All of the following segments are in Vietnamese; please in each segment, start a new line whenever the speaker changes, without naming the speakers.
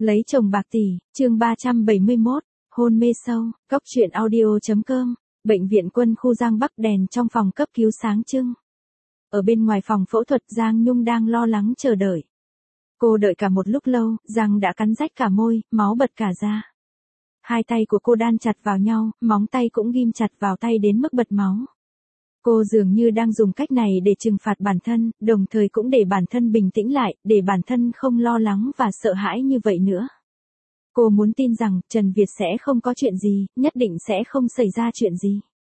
Lấy chồng bạc tỷ, chương 371, hôn mê sâu, cóc truyện audio.com, bệnh viện Quân khu Giang Bắc đèn trong phòng cấp cứu sáng trưng. Ở bên ngoài phòng phẫu thuật Giang Nhung đang lo lắng chờ đợi. Cô đợi cả một lúc lâu, răng đã cắn rách cả môi, máu bật cả ra. Hai tay của cô đan chặt vào nhau, móng tay cũng ghim chặt vào tay đến mức bật máu. Cô dường như đang dùng cách này để trừng phạt bản thân, đồng thời cũng để bản thân bình tĩnh lại, để bản thân không lo lắng và sợ hãi như vậy nữa. Cô muốn tin rằng Trần Việt sẽ không có chuyện gì, nhất định sẽ không xảy ra chuyện gì.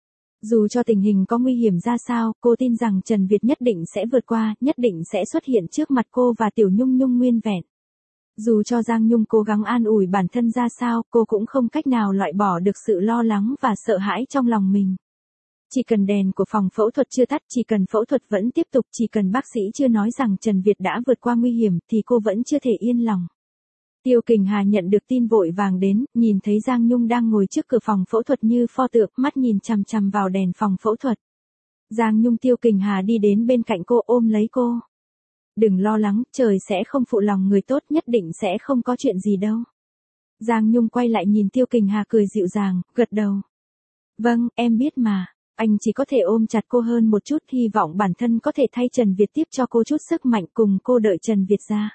Dù cho tình hình có nguy hiểm ra sao, cô tin rằng Trần Việt nhất định sẽ vượt qua, nhất định sẽ xuất hiện trước mặt cô và Tiểu Nhung Nhung nguyên vẹn. Dù cho Giang Nhung cố gắng an ủi bản thân ra sao, cô cũng không cách nào loại bỏ được sự lo lắng và sợ hãi trong lòng mình. Chỉ cần đèn của phòng phẫu thuật chưa tắt, chỉ cần phẫu thuật vẫn tiếp tục, chỉ cần bác sĩ chưa nói rằng Trần Việt đã vượt qua nguy hiểm, thì cô vẫn chưa thể yên lòng. Tiêu Kình Hà nhận được tin vội vàng đến, nhìn thấy Giang Nhung đang ngồi trước cửa phòng phẫu thuật như pho tượng, mắt nhìn chằm chằm vào đèn phòng phẫu thuật. Giang Nhung Tiêu Kình Hà đi đến bên cạnh cô ôm lấy cô. Đừng lo lắng, trời sẽ không phụ lòng người tốt, nhất định sẽ không có chuyện gì đâu. Giang Nhung quay lại nhìn Tiêu Kình Hà cười dịu dàng, gật đầu. Vâng, em biết mà. Anh chỉ có thể ôm chặt cô hơn một chút, hy vọng bản thân có thể thay Trần Việt tiếp cho cô chút sức mạnh, cùng cô đợi Trần Việt ra.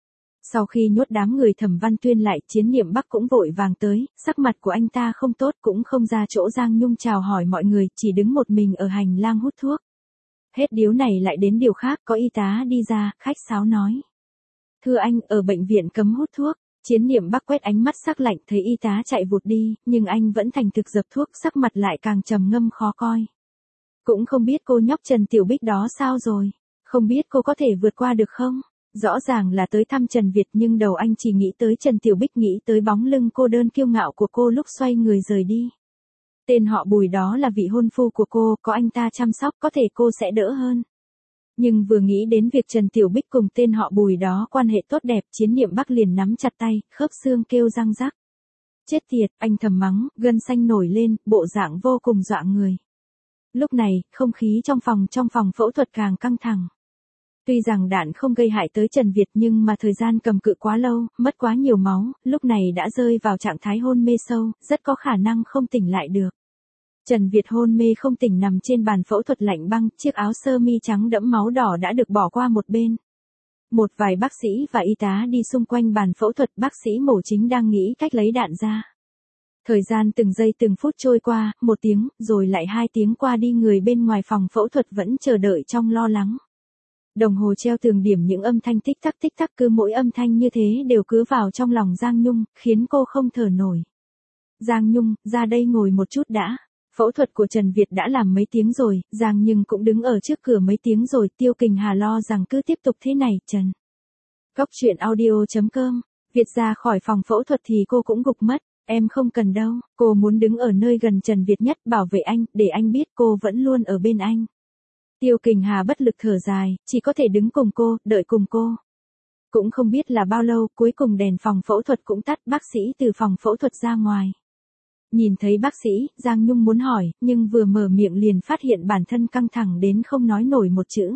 Sau khi nhốt đám người Thẩm Văn Tuyên lại, Chiến Niệm Bắc cũng vội vàng tới, sắc mặt của anh ta không tốt, cũng không ra chỗ Giang Nhung chào hỏi mọi người, chỉ đứng một mình ở hành lang hút thuốc. Hết điếu này lại đến điều khác, có y tá đi ra, khách sáo nói. Thưa anh, ở bệnh viện cấm hút thuốc. Chiến Niệm Bắc quét ánh mắt sắc lạnh, thấy y tá chạy vụt đi, nhưng anh vẫn thành thực dập thuốc, sắc mặt lại càng trầm ngâm khó coi. Cũng không biết cô nhóc Trần Tiểu Bích đó sao rồi, không biết cô có thể vượt qua được không? Rõ ràng là tới thăm Trần Việt nhưng đầu anh chỉ nghĩ tới Trần Tiểu Bích, nghĩ tới bóng lưng cô đơn kiêu ngạo của cô lúc xoay người rời đi. Tên họ Bùi đó là vị hôn phu của cô, có anh ta chăm sóc có thể cô sẽ đỡ hơn. Nhưng vừa nghĩ đến việc Trần Tiểu Bích cùng tên họ Bùi đó quan hệ tốt đẹp, Chiến Niệm Bắc liền nắm chặt tay, khớp xương kêu răng rắc. Chết tiệt, anh thầm mắng, gân xanh nổi lên, bộ dạng vô cùng dọa người. Lúc này, không khí trong phòng phẫu thuật càng căng thẳng. Tuy rằng đạn không gây hại tới Trần Việt nhưng mà thời gian cầm cự quá lâu, mất quá nhiều máu, lúc này đã rơi vào trạng thái hôn mê sâu, rất có khả năng không tỉnh lại được. Trần Việt hôn mê không tỉnh nằm trên bàn phẫu thuật lạnh băng, chiếc áo sơ mi trắng đẫm máu đỏ đã được bỏ qua một bên. Một vài bác sĩ và y tá đi xung quanh bàn phẫu thuật, bác sĩ mổ chính đang nghĩ cách lấy đạn ra. Thời gian từng giây từng phút trôi qua, 1 tiếng, rồi lại 2 tiếng qua đi, người bên ngoài phòng phẫu thuật vẫn chờ đợi trong lo lắng. Đồng hồ treo tường điểm những âm thanh tích tắc, cứ mỗi âm thanh như thế đều cứ vào trong lòng Giang Nhung, khiến cô không thở nổi. Giang Nhung, ra đây ngồi một chút đã. Phẫu thuật của Trần Việt đã làm mấy tiếng rồi, Giang Nhung cũng đứng ở trước cửa mấy tiếng rồi, Tiêu Kình Hà lo rằng cứ tiếp tục thế này, Trần. Cóc truyện audio.com, Việt ra khỏi phòng phẫu thuật thì cô cũng gục mất, em không cần đâu, cô muốn đứng ở nơi gần Trần Việt nhất, bảo vệ anh, để anh biết cô vẫn luôn ở bên anh. Tiêu Kình Hà bất lực thở dài, chỉ có thể đứng cùng cô, đợi cùng cô. Cũng không biết là bao lâu, cuối cùng đèn phòng phẫu thuật cũng tắt, bác sĩ từ phòng phẫu thuật ra ngoài. Nhìn thấy bác sĩ, Giang Nhung muốn hỏi, nhưng vừa mở miệng liền phát hiện bản thân căng thẳng đến không nói nổi một chữ.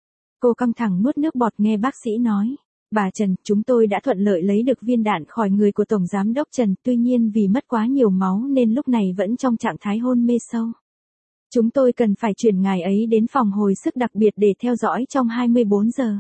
Cô căng thẳng nuốt nước bọt nghe bác sĩ nói. Bà Trần, chúng tôi đã thuận lợi lấy được viên đạn khỏi người của Tổng Giám đốc Trần, tuy nhiên vì mất quá nhiều máu nên lúc này vẫn trong trạng thái hôn mê sâu. Chúng tôi cần phải chuyển ngài ấy đến phòng hồi sức đặc biệt để theo dõi trong 24 giờ.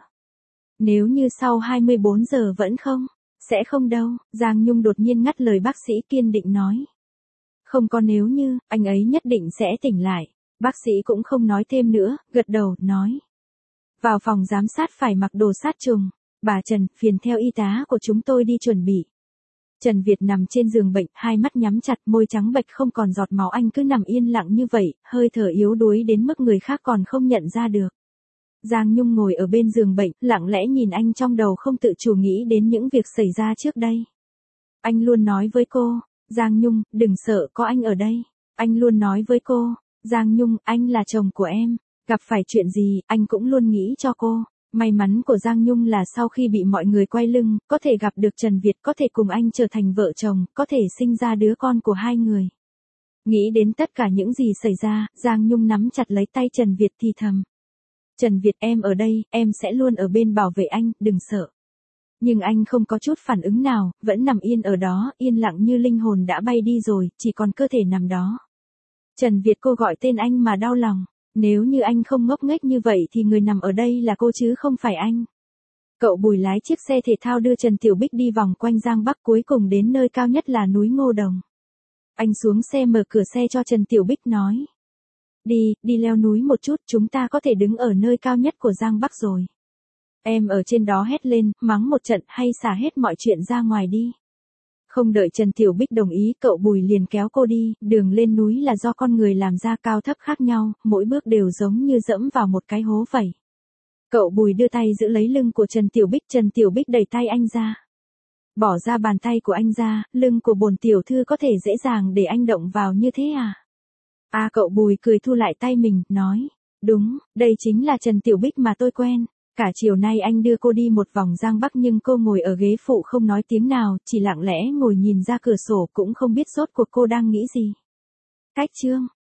Nếu như sau 24 giờ vẫn không, sẽ không đâu, Giang Nhung đột nhiên ngắt lời bác sĩ kiên định nói. Không có nếu như, anh ấy nhất định sẽ tỉnh lại. Bác sĩ cũng không nói thêm nữa, gật đầu, nói. Vào phòng giám sát phải mặc đồ sát trùng. Bà Trần, phiền theo y tá của chúng tôi đi chuẩn bị. Trần Việt nằm trên giường bệnh, hai mắt nhắm chặt, môi trắng bệch không còn giọt máu, anh cứ nằm yên lặng như vậy, hơi thở yếu đuối đến mức người khác còn không nhận ra được. Giang Nhung ngồi ở bên giường bệnh, lặng lẽ nhìn anh, trong đầu không tự chủ nghĩ đến những việc xảy ra trước đây. Anh luôn nói với cô, Giang Nhung, đừng sợ, có anh ở đây. Anh luôn nói với cô, Giang Nhung, anh là chồng của em, gặp phải chuyện gì, anh cũng luôn nghĩ cho cô. May mắn của Giang Nhung là sau khi bị mọi người quay lưng, có thể gặp được Trần Việt, có thể cùng anh trở thành vợ chồng, có thể sinh ra đứa con của hai người. Nghĩ đến tất cả những gì xảy ra, Giang Nhung nắm chặt lấy tay Trần Việt thì thầm. Trần Việt, em ở đây, em sẽ luôn ở bên bảo vệ anh, đừng sợ. Nhưng anh không có chút phản ứng nào, vẫn nằm yên ở đó, yên lặng như linh hồn đã bay đi rồi, chỉ còn cơ thể nằm đó. Trần Việt cô gọi tên anh mà đau lòng. Nếu như anh không ngốc nghếch như vậy thì người nằm ở đây là cô chứ không phải anh. Cậu Bùi lái chiếc xe thể thao đưa Trần Tiểu Bích đi vòng quanh Giang Bắc, cuối cùng đến nơi cao nhất là núi Ngô Đồng. Anh xuống xe mở cửa xe cho Trần Tiểu Bích nói. Đi leo núi một chút, chúng ta có thể đứng ở nơi cao nhất của Giang Bắc rồi. Em ở trên đó hét lên, mắng một trận hay xả hết mọi chuyện ra ngoài đi. Không đợi Trần Tiểu Bích đồng ý, cậu Bùi liền kéo cô đi, đường lên núi là do con người làm ra cao thấp khác nhau, mỗi bước đều giống như dẫm vào một cái hố vậy. Cậu Bùi đưa tay giữ lấy lưng của Trần Tiểu Bích đẩy tay anh ra. Bỏ ra bàn tay của anh ra, lưng của bổn tiểu thư có thể dễ dàng để anh động vào như thế à? Cậu Bùi cười thu lại tay mình, nói. Đúng, đây chính là Trần Tiểu Bích mà tôi quen. Cả chiều nay anh đưa cô đi một vòng Giang Bắc nhưng cô ngồi ở ghế phụ không nói tiếng nào, chỉ lặng lẽ ngồi nhìn ra cửa sổ cũng không biết rốt cuộc cô đang nghĩ gì. Cách chương